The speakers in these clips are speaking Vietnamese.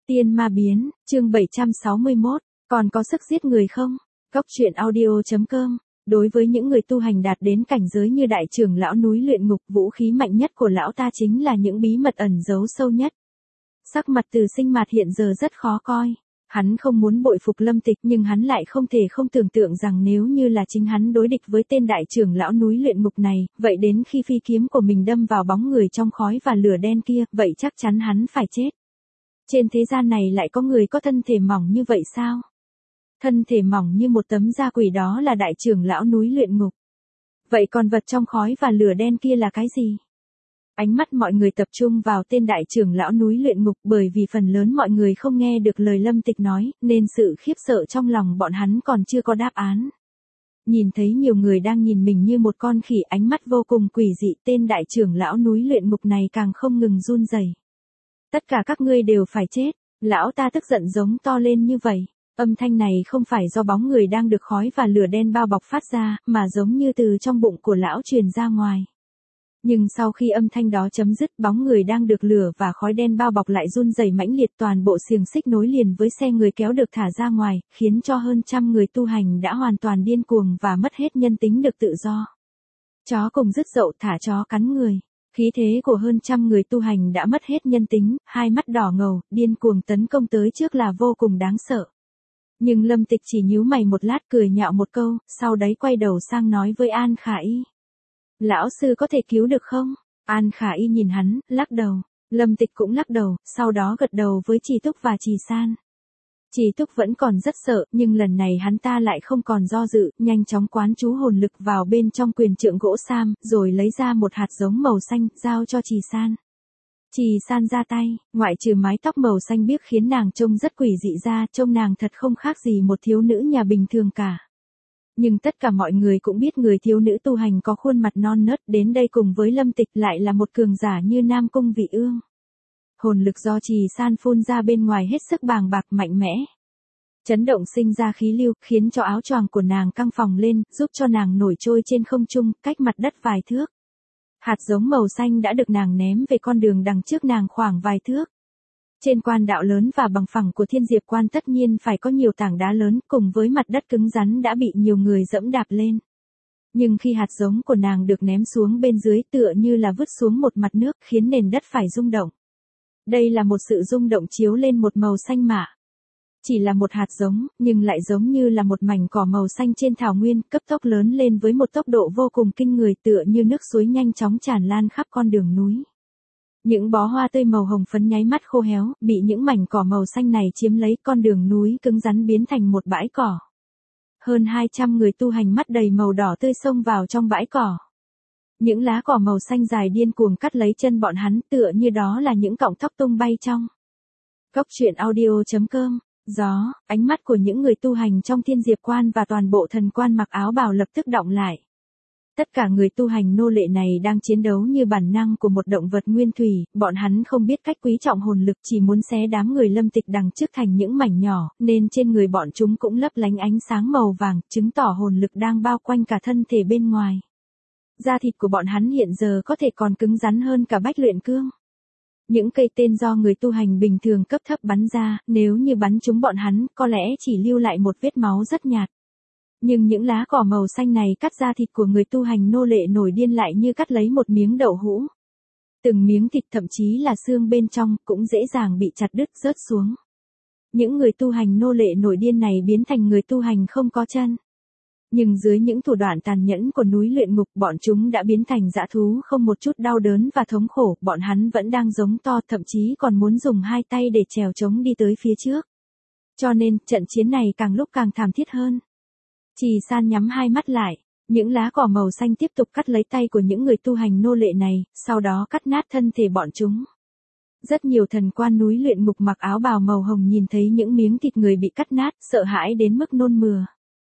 Tiên ma biến, chương 761, còn có sức giết người không? Cốc truyện audio.com. Đối với những người tu hành đạt đến cảnh giới như đại trưởng lão núi luyện ngục, vũ khí mạnh nhất của lão ta chính là những bí mật ẩn giấu sâu nhất. Sắc mặt Từ Sinh Mạt hiện giờ rất khó coi. Hắn không muốn bội phục Lâm Tịch, nhưng hắn lại không thể không tưởng tượng rằng nếu như là chính hắn đối địch với tên đại trưởng lão núi luyện ngục này, vậy đến khi phi kiếm của mình đâm vào bóng người trong khói và lửa đen kia, vậy chắc chắn hắn phải chết. Trên thế gian này lại có người có thân thể mỏng như vậy sao? Thân thể mỏng như một tấm da quỷ, đó là đại trưởng lão núi luyện ngục. Vậy còn vật trong khói và lửa đen kia là cái gì? Ánh mắt mọi người tập trung vào tên đại trưởng lão núi luyện ngục, bởi vì phần lớn mọi người không nghe được lời Lâm Tịch nói, nên sự khiếp sợ trong lòng bọn hắn còn chưa có đáp án. Nhìn thấy nhiều người đang nhìn mình như một con khỉ, ánh mắt vô cùng quỷ dị, tên đại trưởng lão núi luyện ngục này càng không ngừng run rẩy. Tất cả các ngươi đều phải chết, lão ta tức giận giống to lên như vậy. Âm thanh này không phải do bóng người đang được khói và lửa đen bao bọc phát ra, mà giống như từ trong bụng của lão truyền ra ngoài. Nhưng sau khi âm thanh đó chấm dứt, bóng người đang được lửa và khói đen bao bọc lại run rẩy mãnh liệt, toàn bộ xiềng xích nối liền với xe người kéo được thả ra ngoài, khiến cho hơn trăm người tu hành đã hoàn toàn điên cuồng và mất hết nhân tính được tự do. Chó cùng dứt dậu thả chó cắn người. Khí thế của hơn trăm người tu hành đã mất hết nhân tính, hai mắt đỏ ngầu, điên cuồng tấn công tới trước là vô cùng đáng sợ. Nhưng Lâm Tịch chỉ nhíu mày một lát, cười nhạo một câu, sau đấy quay đầu sang nói với An Khả Y. Lão sư có thể cứu được không? An Khả Y nhìn hắn, lắc đầu. Lâm Tịch cũng lắc đầu, sau đó gật đầu với Trì Túc và Trì San. Trì Túc vẫn còn rất sợ, nhưng lần này hắn ta lại không còn do dự, nhanh chóng quán chú hồn lực vào bên trong quyền trượng gỗ sam, rồi lấy ra một hạt giống màu xanh, giao cho Trì San. Trì San ra tay, ngoại trừ mái tóc màu xanh biếc khiến nàng trông rất quỷ dị ra, trông nàng thật không khác gì một thiếu nữ nhà bình thường cả. Nhưng tất cả mọi người cũng biết người thiếu nữ tu hành có khuôn mặt non nớt đến đây cùng với Lâm Tịch lại là một cường giả như Nam Cung Vị Ương. Hồn lực do Trì San phun ra bên ngoài hết sức bàng bạc mạnh mẽ. Chấn động sinh ra khí lưu, khiến cho áo choàng của nàng căng phồng lên, giúp cho nàng nổi trôi trên không trung, cách mặt đất vài thước. Hạt giống màu xanh đã được nàng ném về con đường đằng trước nàng khoảng vài thước. Trên quan đạo lớn và bằng phẳng của Thiên Diệp Quan tất nhiên phải có nhiều tảng đá lớn, cùng với mặt đất cứng rắn đã bị nhiều người dẫm đạp lên. Nhưng khi hạt giống của nàng được ném xuống bên dưới, tựa như là vứt xuống một mặt nước, khiến nền đất phải rung động. Đây là một sự rung động chiếu lên một màu xanh mạ. Chỉ là một hạt giống, nhưng lại giống như là một mảnh cỏ màu xanh trên thảo nguyên, cấp tốc lớn lên với một tốc độ vô cùng kinh người, tựa như nước suối nhanh chóng tràn lan khắp con đường núi. Những bó hoa tươi màu hồng phấn nháy mắt khô héo, bị những mảnh cỏ màu xanh này chiếm lấy, con đường núi cứng rắn biến thành một bãi cỏ. Hơn 200 người tu hành mắt đầy màu đỏ tươi xông vào trong bãi cỏ. Những lá cỏ màu xanh dài điên cuồng cắt lấy chân bọn hắn, tựa như đó là những cọng tóc tung bay trong. Cốc truyện audio.com. Gió, ánh mắt của những người tu hành trong Thiên Diệp Quan và toàn bộ thần quan mặc áo bào lập tức đọng lại. Tất cả người tu hành nô lệ này đang chiến đấu như bản năng của một động vật nguyên thủy, bọn hắn không biết cách quý trọng hồn lực, chỉ muốn xé đám người Lâm Tịch đằng trước thành những mảnh nhỏ, nên trên người bọn chúng cũng lấp lánh ánh sáng màu vàng, chứng tỏ hồn lực đang bao quanh cả thân thể bên ngoài. Da thịt của bọn hắn hiện giờ có thể còn cứng rắn hơn cả bách luyện cương. Những cây tên do người tu hành bình thường cấp thấp bắn ra, nếu như bắn trúng bọn hắn, có lẽ chỉ lưu lại một vết máu rất nhạt. Nhưng những lá cỏ màu xanh này cắt da thịt của người tu hành nô lệ nổi điên lại như cắt lấy một miếng đậu hũ. Từng miếng thịt, thậm chí là xương bên trong, cũng dễ dàng bị chặt đứt rớt xuống. Những người tu hành nô lệ nổi điên này biến thành người tu hành không có chân. Nhưng dưới những thủ đoạn tàn nhẫn của núi luyện ngục, bọn chúng đã biến thành dã thú không một chút đau đớn và thống khổ, bọn hắn vẫn đang giống to, thậm chí còn muốn dùng hai tay để trèo trống đi tới phía trước. Cho nên, trận chiến này càng lúc càng thảm thiết hơn. Trì San nhắm hai mắt lại, những lá cỏ màu xanh tiếp tục cắt lấy tay của những người tu hành nô lệ này, sau đó cắt nát thân thể bọn chúng. Rất nhiều thần quan núi luyện ngục mặc áo bào màu hồng nhìn thấy những miếng thịt người bị cắt nát, sợ hãi đến mức nôn mửa.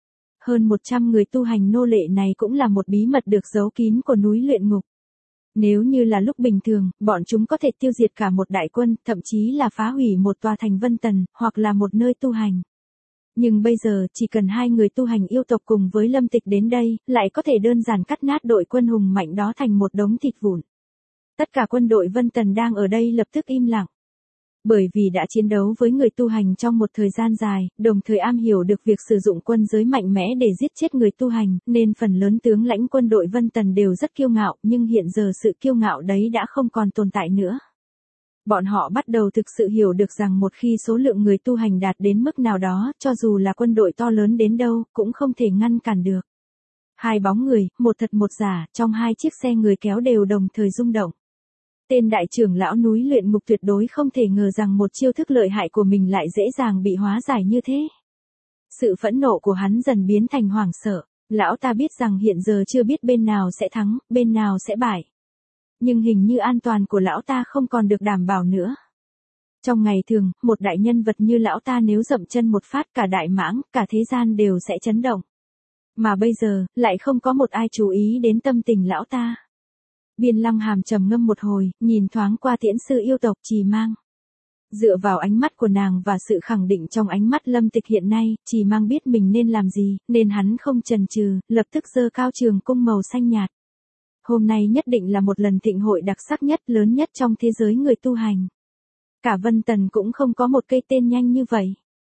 Hơn 100 người tu hành nô lệ này cũng là một bí mật được giấu kín của núi luyện ngục. Nếu như là lúc bình thường, bọn chúng có thể tiêu diệt cả một đại quân, thậm chí là phá hủy một tòa thành Vân Tần, hoặc là một nơi tu hành. Nhưng bây giờ, chỉ cần hai người tu hành yêu tộc cùng với Lâm Tịch đến đây, lại có thể đơn giản cắt nát đội quân hùng mạnh đó thành một đống thịt vụn. Tất cả quân đội Vân Tần đang ở đây lập tức im lặng. Bởi vì đã chiến đấu với người tu hành trong một thời gian dài, đồng thời am hiểu được việc sử dụng quân giới mạnh mẽ để giết chết người tu hành, nên phần lớn tướng lãnh quân đội Vân Tần đều rất kiêu ngạo, nhưng hiện giờ sự kiêu ngạo đấy đã không còn tồn tại nữa. Bọn họ bắt đầu thực sự hiểu được rằng một khi số lượng người tu hành đạt đến mức nào đó, cho dù là quân đội to lớn đến đâu, cũng không thể ngăn cản được. Hai bóng người, một thật một giả, trong hai chiếc xe người kéo đều đồng thời rung động. Tên đại trưởng lão núi luyện ngục tuyệt đối không thể ngờ rằng một chiêu thức lợi hại của mình lại dễ dàng bị hóa giải như thế. Sự phẫn nộ của hắn dần biến thành hoảng sợ. Lão ta biết rằng hiện giờ chưa biết bên nào sẽ thắng, bên nào sẽ bại. Nhưng hình như an toàn của lão ta không còn được đảm bảo nữa. Trong ngày thường, một đại nhân vật như lão ta nếu dậm chân một phát cả đại mãng, cả thế gian đều sẽ chấn động. Mà bây giờ, lại không có một ai chú ý đến tâm tình lão ta. Biên Lăng Hàm trầm ngâm một hồi, nhìn thoáng qua tiễn sư yêu tộc Trì Mang. Dựa vào ánh mắt của nàng và sự khẳng định trong ánh mắt Lâm Tịch hiện nay, Trì Mang biết mình nên làm gì, nên hắn không chần chừ, lập tức giơ cao trường cung màu xanh nhạt. Hôm nay nhất định là một lần thịnh hội đặc sắc nhất, lớn nhất trong thế giới người tu hành. Cả Vân Tần cũng không có một cây tên nhanh như vậy.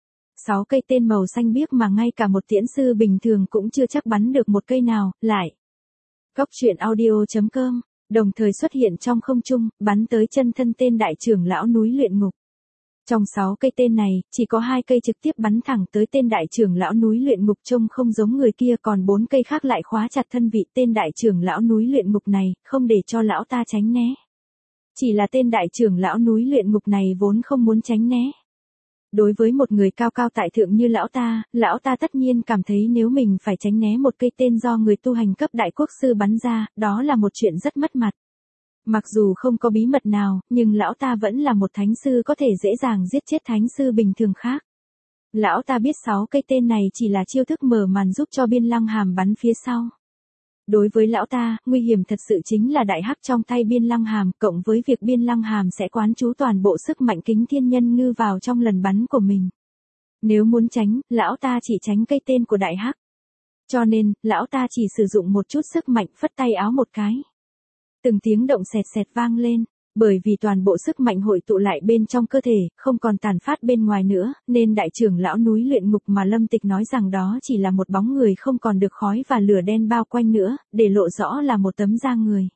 6 cây tên màu xanh biếc mà ngay cả một tiễn sư bình thường cũng chưa chắc bắn được một cây nào, lại. Góc truyện audio.com, đồng thời xuất hiện trong không trung, bắn tới chân thân tên đại trưởng lão núi luyện ngục. Trong 6 cây tên này, chỉ có 2 cây trực tiếp bắn thẳng tới tên đại trưởng lão núi luyện ngục trông không giống người kia, còn 4 cây khác lại khóa chặt thân vị tên đại trưởng lão núi luyện ngục này, không để cho lão ta tránh né. Chỉ là tên đại trưởng lão núi luyện ngục này vốn không muốn tránh né. Đối với một người cao cao tại thượng như lão ta tất nhiên cảm thấy nếu mình phải tránh né một cây tên do người tu hành cấp đại quốc sư bắn ra, đó là một chuyện rất mất mặt. Mặc dù không có bí mật nào, nhưng lão ta vẫn là một thánh sư có thể dễ dàng giết chết thánh sư bình thường khác. Lão ta biết 6 cây tên này chỉ là chiêu thức mở màn giúp cho Biên Lăng Hàm bắn phía sau. Đối với lão ta, nguy hiểm thật sự chính là đại hắc trong tay Biên Lăng Hàm, cộng với việc Biên Lăng Hàm sẽ quán trú toàn bộ sức mạnh Kính Thiên Nhân Ngư vào trong lần bắn của mình. Nếu muốn tránh, lão ta chỉ tránh cây tên của đại hắc. Cho nên, lão ta chỉ sử dụng một chút sức mạnh phất tay áo một cái. Từng tiếng động sẹt sẹt vang lên, bởi vì toàn bộ sức mạnh hội tụ lại bên trong cơ thể, không còn tàn phát bên ngoài nữa, nên đại trưởng lão núi luyện ngục mà Lâm Tịch nói rằng đó chỉ là một bóng người không còn được khói và lửa đen bao quanh nữa, để lộ rõ là một tấm da người.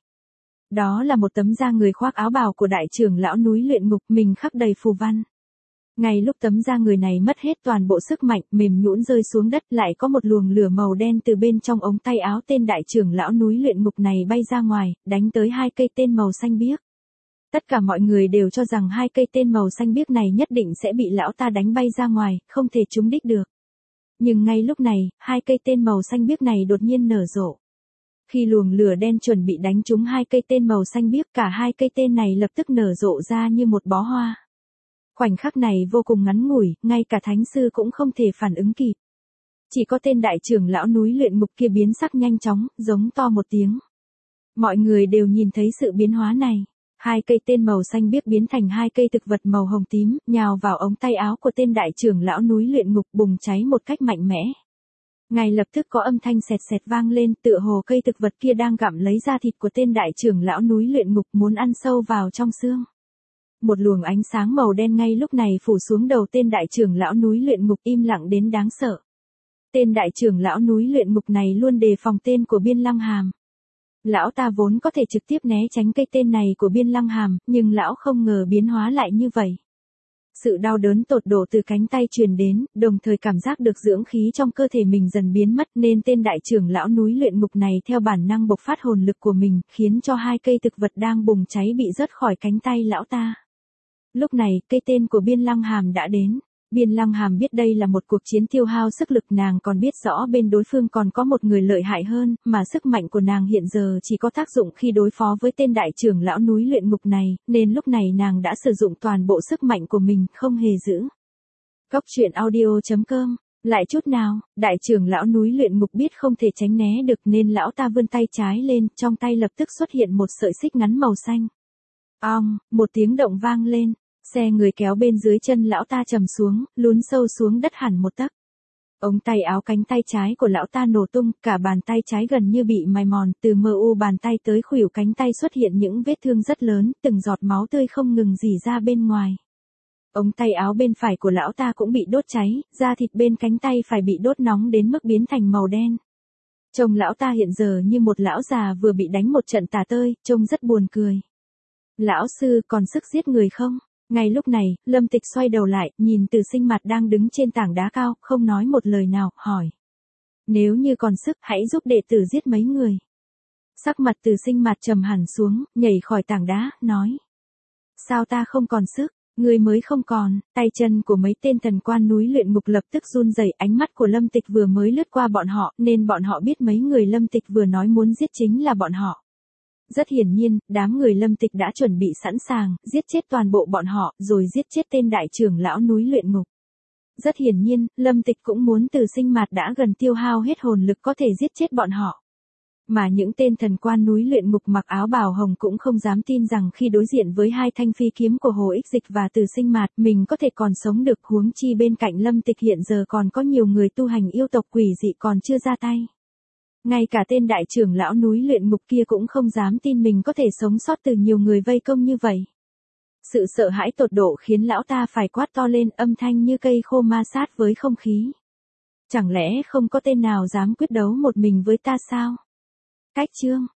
Đó là một tấm da người khoác áo bào của đại trưởng lão núi luyện ngục, mình khắc đầy phù văn. Ngay lúc tấm da người này mất hết toàn bộ sức mạnh, mềm nhũn rơi xuống đất, lại có một luồng lửa màu đen từ bên trong ống tay áo tên đại trưởng lão núi luyện ngục này bay ra ngoài, đánh tới 2 cây tên màu xanh biếc. Tất cả mọi người đều cho rằng 2 cây tên màu xanh biếc này nhất định sẽ bị lão ta đánh bay ra ngoài, không thể trúng đích được. Nhưng ngay lúc này, 2 cây tên màu xanh biếc này đột nhiên nở rộ. Khi luồng lửa đen chuẩn bị đánh trúng 2 cây tên màu xanh biếc, cả 2 cây tên này lập tức nở rộ ra như một bó hoa. Khoảnh khắc này vô cùng ngắn ngủi, ngay cả thánh sư cũng không thể phản ứng kịp. Chỉ có tên đại trưởng lão núi luyện ngục kia biến sắc nhanh chóng, giống to một tiếng. Mọi người đều nhìn thấy sự biến hóa này. 2 cây tên màu xanh biếc biến thành 2 cây thực vật màu hồng tím, nhào vào ống tay áo của tên đại trưởng lão núi luyện ngục, bùng cháy một cách mạnh mẽ. Ngay lập tức có âm thanh sẹt sẹt vang lên, tựa hồ cây thực vật kia đang gặm lấy da thịt của tên đại trưởng lão núi luyện ngục, muốn ăn sâu vào trong xương. Một luồng ánh sáng màu đen ngay lúc này phủ xuống đầu tên đại trưởng lão núi luyện ngục, im lặng đến đáng sợ. Tên đại trưởng lão núi luyện ngục này luôn đề phòng tên của Biên Lăng Hàm. Lão ta vốn có thể trực tiếp né tránh cây tên này của Biên Lăng Hàm, nhưng lão không ngờ biến hóa lại như vậy. Sự đau đớn tột độ từ cánh tay truyền đến, đồng thời cảm giác được dưỡng khí trong cơ thể mình dần biến mất, nên tên đại trưởng lão núi luyện ngục này theo bản năng bộc phát hồn lực của mình, khiến cho 2 cây thực vật đang bùng cháy bị rớt khỏi cánh tay lão ta. Lúc này, cây tên của Biên Lăng Hàm đã đến. Biên Lăng Hàm biết đây là một cuộc chiến tiêu hao sức lực, nàng còn biết rõ bên đối phương còn có một người lợi hại hơn, mà sức mạnh của nàng hiện giờ chỉ có tác dụng khi đối phó với tên đại trưởng lão núi luyện ngục này, nên lúc này nàng đã sử dụng toàn bộ sức mạnh của mình, không hề giữ. Góc truyện audio.com, lại chút nào, đại trưởng lão núi luyện ngục biết không thể tránh né được nên lão ta vươn tay trái lên, trong tay lập tức xuất hiện một sợi xích ngắn màu xanh. Một tiếng động vang lên. Xe người kéo bên dưới chân lão ta trầm xuống, lún sâu xuống đất hẳn một tấc. Ống tay áo cánh tay trái của lão ta nổ tung, cả bàn tay trái gần như bị mài mòn, từ mờ u bàn tay tới khuỷu cánh tay xuất hiện những vết thương rất lớn, từng giọt máu tươi không ngừng rỉ ra bên ngoài. Ống tay áo bên phải của lão ta cũng bị đốt cháy, da thịt bên cánh tay phải bị đốt nóng đến mức biến thành màu đen. Trông lão ta hiện giờ như một lão già vừa bị đánh một trận tả tơi, trông rất buồn cười. Lão sư còn sức giết người không? Ngay lúc này, Lâm Tịch xoay đầu lại, nhìn Từ Sinh Mạt đang đứng trên tảng đá cao, không nói một lời nào, hỏi. Nếu như còn sức, hãy giúp đệ tử giết mấy người. Sắc mặt Từ Sinh Mạt trầm hẳn xuống, nhảy khỏi tảng đá, nói. Sao ta không còn sức? Người mới không còn. Tay chân của mấy tên thần quan núi luyện ngục lập tức run rẩy. Ánh mắt của Lâm Tịch vừa mới lướt qua bọn họ, nên bọn họ biết mấy người Lâm Tịch vừa nói muốn giết chính là bọn họ. Rất hiển nhiên, đám người Lâm Tịch đã chuẩn bị sẵn sàng, giết chết toàn bộ bọn họ, rồi giết chết tên đại trưởng lão núi luyện ngục. Rất hiển nhiên, Lâm Tịch cũng muốn Từ Sinh Mạt đã gần tiêu hao hết hồn lực có thể giết chết bọn họ. Mà những tên thần quan núi luyện ngục mặc áo bào hồng cũng không dám tin rằng khi đối diện với hai thanh phi kiếm của Hồ Ích Dịch và Từ Sinh Mạt, mình có thể còn sống được, huống chi bên cạnh Lâm Tịch hiện giờ còn có nhiều người tu hành yêu tộc quỷ dị còn chưa ra tay. Ngay cả tên đại trưởng lão núi luyện ngục kia cũng không dám tin mình có thể sống sót từ nhiều người vây công như vậy. Sự sợ hãi tột độ khiến lão ta phải quát to lên, âm thanh như cây khô ma sát với không khí. Chẳng lẽ không có tên nào dám quyết đấu một mình với ta sao? Cách chương